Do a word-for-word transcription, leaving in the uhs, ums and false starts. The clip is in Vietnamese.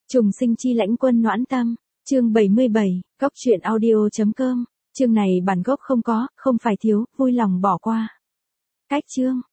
Trùng sinh chi lãnh quân noãn tâm, chương bảy mươi bảy, góc truyện audio.com, chương này bản gốc không có, không phải thiếu, vui lòng bỏ qua. Cách chương,